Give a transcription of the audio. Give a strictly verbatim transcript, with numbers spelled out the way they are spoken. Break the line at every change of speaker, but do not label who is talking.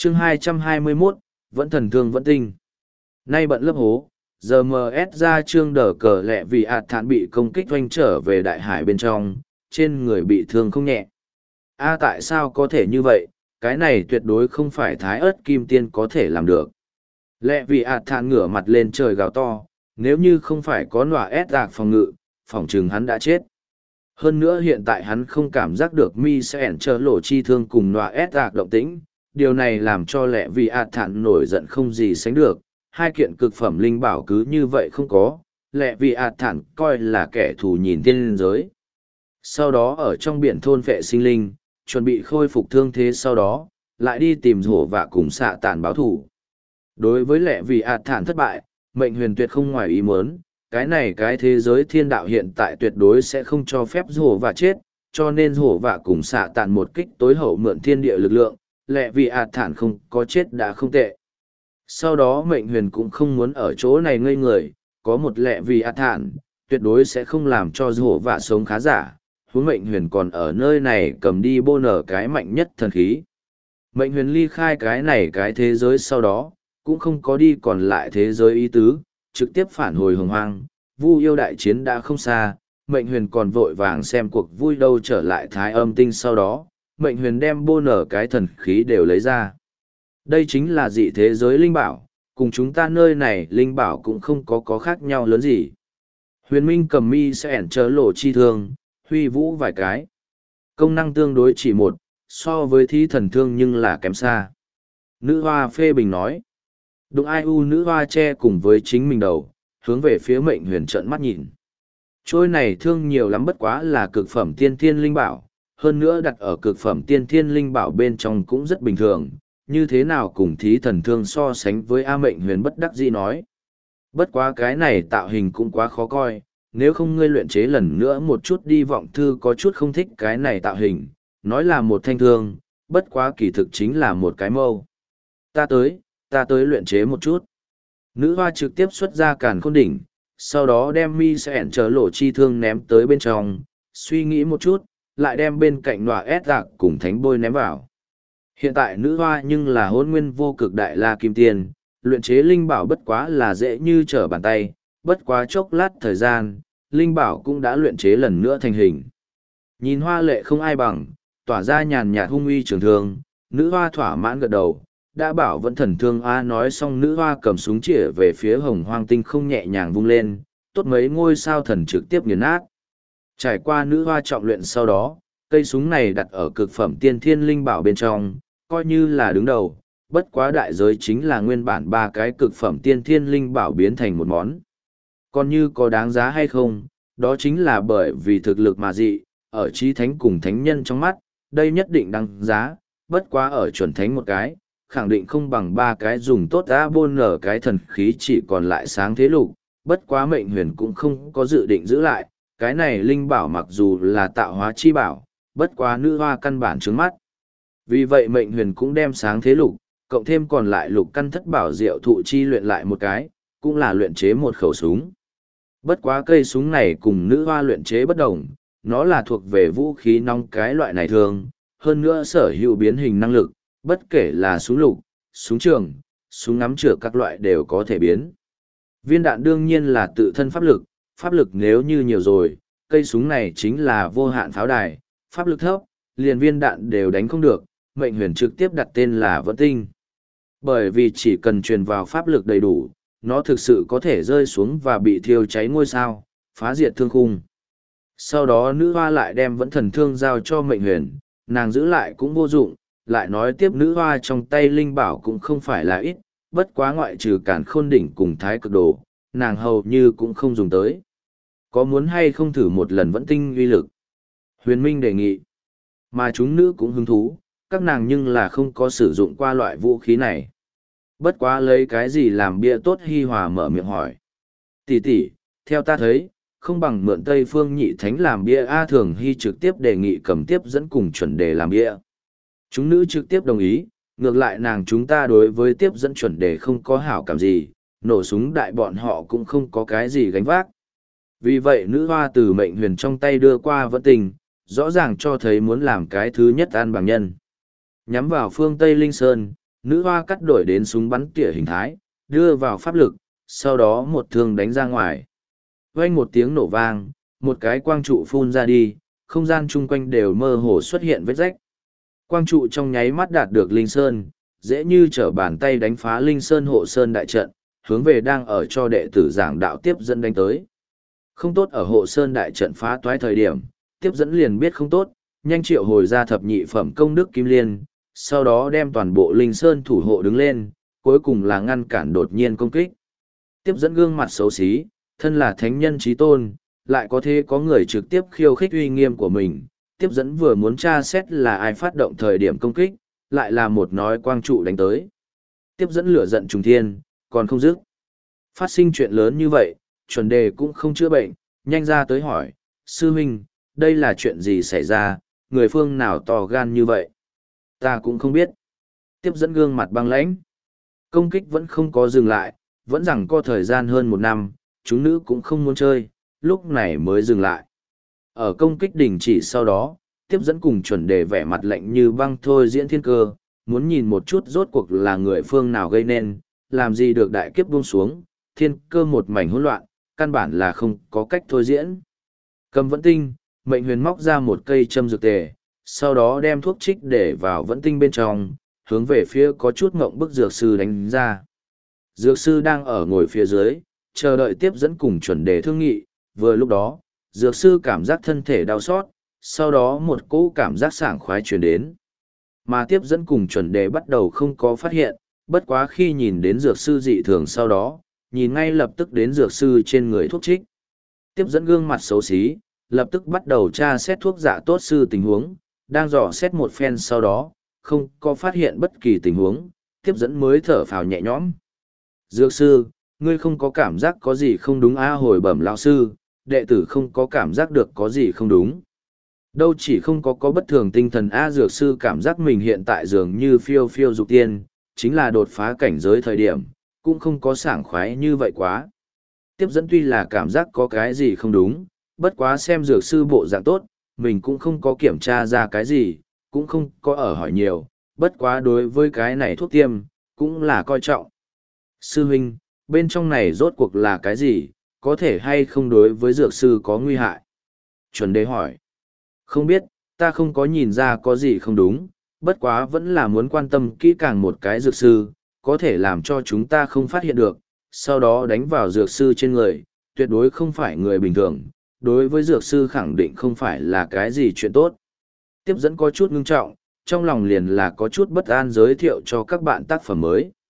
chương hai trăm hai mươi mốt, vẫn thần thương vẫn tinh. Nay bận lớp hố, giờ em ét ra trương đờ cờ lẹ vì ạt thản bị công kích oanh trở về đại hải bên trong, trên người bị thương không nhẹ. A tại sao có thể như vậy, cái này tuyệt đối không phải thái ớt kim tiên có thể làm được. Lẹ vì ạt thản ngửa mặt lên trời gào to, nếu như không phải có nọa ép gạc phòng ngự, phỏng chừng hắn đã chết. Hơn nữa hiện tại hắn không cảm giác được mi sẽ ẻn trở lộ chi thương cùng nọa ép gạc động tĩnh, điều này làm cho lẹ vì ạt thản nổi giận không gì sánh được. Hai kiện cực phẩm linh bảo cứ như vậy không có, lẹ vì ạt thản coi là kẻ thù nhìn tiên giới. Sau đó ở trong biển thôn vệ sinh linh, chuẩn bị khôi phục thương thế sau đó, lại đi tìm hổ và cùng xạ tàn báo thủ. Đối với lẹ vì ạt thản thất bại, mệnh huyền tuyệt không ngoài ý muốn, cái này cái thế giới thiên đạo hiện tại tuyệt đối sẽ không cho phép hổ và chết, cho nên hổ và cùng xạ tàn một kích tối hậu mượn thiên địa lực lượng, lẹ vì ạt thản không có chết đã không tệ. Sau đó mệnh huyền cũng không muốn ở chỗ này ngây người, có một lẹ vì ạt thản, tuyệt đối sẽ không làm cho hổ và sống khá giả, huống mệnh huyền còn ở nơi này cầm đi bô nở cái mạnh nhất thần khí. Mệnh huyền ly khai cái này cái thế giới sau đó, cũng không có đi còn lại thế giới ý tứ, trực tiếp phản hồi hồng hoang, vu yêu đại chiến đã không xa, mệnh huyền còn vội vàng xem cuộc vui đâu trở lại thái âm tinh sau đó, mệnh huyền đem bô nở cái thần khí đều lấy ra. Đây chính là dị thế giới linh bảo, cùng chúng ta nơi này linh bảo cũng không có có khác nhau lớn gì. Huyền Minh cầm mi sẽ ẻn chớ lộ chi thương, huy vũ vài cái. Công năng tương đối chỉ một, so với thí thần thương nhưng là kém xa. Nữ hoa phê bình nói. Đụng ai u nữ hoa che cùng với chính mình đầu, hướng về phía mệnh huyền trợn mắt nhìn. Trôi này thương nhiều lắm bất quá là cực phẩm tiên thiên linh bảo, hơn nữa đặt ở cực phẩm tiên thiên linh bảo bên trong cũng rất bình thường, như thế nào cùng thí thần thương so sánh với A mệnh huyền bất đắc dĩ nói. Bất quá cái này tạo hình cũng quá khó coi, nếu không ngươi luyện chế lần nữa một chút đi vọng thư có chút không thích cái này tạo hình, nói là một thanh thương, bất quá kỳ thực chính là một cái mâu. Ta tới, ta tới luyện chế một chút. Nữ hoa trực tiếp xuất ra càn khôn đỉnh, sau đó đem mi sẽ ẻn trở lộ chi thương ném tới bên trong, suy nghĩ một chút, lại đem bên cạnh nọa ép gạc cùng thánh bôi ném vào. Hiện tại nữ hoa nhưng là hôn nguyên vô cực đại la kim tiên, luyện chế linh bảo bất quá là dễ như trở bàn tay, bất quá chốc lát thời gian, linh bảo cũng đã luyện chế lần nữa thành hình. Nhìn hoa lệ không ai bằng, tỏa ra nhàn nhạt hung uy trường thương, nữ hoa thỏa mãn gật đầu, đã bảo vẫn thần thương A nói xong nữ hoa cầm súng chĩa về phía hồng hoang tinh không nhẹ nhàng vung lên, tốt mấy ngôi sao thần trực tiếp nghiền nát. Trải qua nữ hoa trọng luyện sau đó, cây súng này đặt ở cực phẩm tiên thiên linh bảo bên trong, coi như là đứng đầu, bất quá đại giới chính là nguyên bản ba cái cực phẩm tiên thiên linh bảo biến thành một món. Còn như có đáng giá hay không, đó chính là bởi vì thực lực mà dị, ở trí thánh cùng thánh nhân trong mắt, đây nhất định đáng giá, bất quá ở chuẩn thánh một cái, khẳng định không bằng ba cái dùng tốt A bôn nở cái thần khí chỉ còn lại sáng thế lục, bất quá mệnh huyền cũng không có dự định giữ lại, cái này linh bảo mặc dù là tạo hóa chi bảo, bất quá nữ hoa căn bản trướng mắt. Vì vậy mệnh huyền cũng đem sáng thế lục, cộng thêm còn lại lục căn thất bảo diệu thụ chi luyện lại một cái, cũng là luyện chế một khẩu súng. Bất quá cây súng này cùng nữ hoa luyện chế bất đồng, nó là thuộc về vũ khí nóng cái loại này thường, hơn nữa sở hữu biến hình năng lực, bất kể là súng lục, súng trường, súng ngắm chữa các loại đều có thể biến. Viên đạn đương nhiên là tự thân pháp lực, pháp lực nếu như nhiều rồi, cây súng này chính là vô hạn pháo đài, pháp lực thấp, liền viên đạn đều đánh không được, mệnh huyền trực tiếp đặt tên là Vẫn Tinh. Bởi vì chỉ cần truyền vào pháp lực đầy đủ, nó thực sự có thể rơi xuống và bị thiêu cháy ngôi sao, phá diệt thương khung. Sau đó nữ hoa lại đem Vẫn Thần Thương giao cho mệnh huyền, nàng giữ lại cũng vô dụng, lại nói tiếp nữ hoa trong tay linh bảo cũng không phải là ít, bất quá ngoại trừ cản khôn đỉnh cùng thái cực đồ, nàng hầu như cũng không dùng tới. Có muốn hay không thử một lần Vẫn Tinh uy lực? Huyền Minh đề nghị. Mà chúng nữ cũng hứng thú, các nàng nhưng là không có sử dụng qua loại vũ khí này. Bất quá lấy cái gì làm bia tốt hi hòa mở miệng hỏi. Tỷ tỷ, theo ta thấy, không bằng mượn Tây Phương Nhị Thánh làm bia A Thường Hy trực tiếp đề nghị cầm tiếp dẫn cùng chuẩn đề làm bia. Chúng nữ trực tiếp đồng ý, ngược lại nàng chúng ta đối với tiếp dẫn chuẩn đề không có hảo cảm gì, nổ súng đại bọn họ cũng không có cái gì gánh vác. Vì vậy nữ hoa từ mệnh huyền trong tay đưa qua Vẫn Tình, rõ ràng cho thấy muốn làm cái thứ nhất an bằng nhân. Nhắm vào phương Tây Linh Sơn, Nữ hoa cắt đổi đến súng bắn tỉa hình thái, đưa vào pháp lực, sau đó một thương đánh ra ngoài. Vang một tiếng nổ vang, một cái quang trụ phun ra đi, không gian chung quanh đều mơ hồ xuất hiện vết rách. Quang trụ trong nháy mắt đạt được Linh Sơn, dễ như trở bàn tay đánh phá Linh Sơn hộ Sơn đại trận, hướng về đang ở cho đệ tử giảng đạo tiếp dẫn đánh tới. Không tốt ở hộ Sơn đại trận phá toái thời điểm, tiếp dẫn liền biết không tốt, nhanh triệu hồi ra thập nhị phẩm công đức kim liên, sau đó đem toàn bộ Linh Sơn thủ hộ đứng lên, cuối cùng là ngăn cản đột nhiên công kích. Tiếp dẫn gương mặt xấu xí, thân là thánh nhân trí tôn, lại có thể có người trực tiếp khiêu khích uy nghiêm của mình. Tiếp dẫn vừa muốn tra xét là ai phát động thời điểm công kích, lại là một nói quang trụ đánh tới. Tiếp dẫn lửa giận trùng thiên, còn không dứt. Phát sinh chuyện lớn như vậy, chuẩn đề cũng không chữa bệnh, nhanh ra tới hỏi, sư huynh, đây là chuyện gì xảy ra, người phương nào to gan như vậy? Ta cũng không biết. Tiếp dẫn gương mặt băng lãnh. Công kích vẫn không có dừng lại, vẫn rằng có thời gian hơn một năm, chúng nữ cũng không muốn chơi, lúc này mới dừng lại. Ở công kích đình chỉ sau đó, tiếp dẫn cùng chuẩn đề vẻ mặt lạnh như băng thôi diễn thiên cơ, muốn nhìn một chút rốt cuộc là người phương nào gây nên, làm gì được đại kiếp buông xuống, thiên cơ một mảnh hỗn loạn, căn bản là không có cách thôi diễn. Cầm vẫn tinh, mệnh huyền móc ra một cây châm dược tề, sau đó đem thuốc trích để vào vẫn tinh bên trong, hướng về phía có chút ngộng bức dược sư đánh ra. Dược sư đang ở ngồi phía dưới, chờ đợi tiếp dẫn cùng chuẩn đề thương nghị, vừa lúc đó, dược sư cảm giác thân thể đau xót, sau đó một cỗ cảm giác sảng khoái truyền đến. Mà tiếp dẫn cùng chuẩn đề bắt đầu không có phát hiện, bất quá khi nhìn đến dược sư dị thường sau đó, nhìn ngay lập tức đến dược sư trên người thuốc trích. Tiếp dẫn gương mặt xấu xí, lập tức bắt đầu tra xét thuốc giả tốt sư tình huống, đang dò xét một phen sau đó, không có phát hiện bất kỳ tình huống, tiếp dẫn mới thở phào nhẹ nhõm. Dược sư, ngươi không có cảm giác có gì không đúng a hồi bẩm lão sư, đệ tử không có cảm giác được có gì không đúng. Đâu chỉ không có có bất thường tinh thần a dược sư cảm giác mình hiện tại dường như phiêu phiêu dục tiên, chính là đột phá cảnh giới thời điểm, cũng không có sảng khoái như vậy quá. Tiếp dẫn tuy là cảm giác có cái gì không đúng, bất quá xem dược sư bộ dạng tốt, mình cũng không có kiểm tra ra cái gì, cũng không có ở hỏi nhiều, bất quá đối với cái này thuốc tiêm, cũng là coi trọng. Sư huynh, bên trong này rốt cuộc là cái gì, có thể hay không đối với dược sư có nguy hại? Chuẩn đề hỏi. Không biết, ta không có nhìn ra có gì không đúng, bất quá vẫn là muốn quan tâm kỹ càng một cái dược sư, có thể làm cho chúng ta không phát hiện được, sau đó đánh vào dược sư trên người, tuyệt đối không phải người bình thường, đối với dược sư khẳng định không phải là cái gì chuyện tốt. Tiếp dẫn có chút ngưng trọng, trong lòng liền là có chút bất an giới thiệu cho các bạn tác phẩm mới.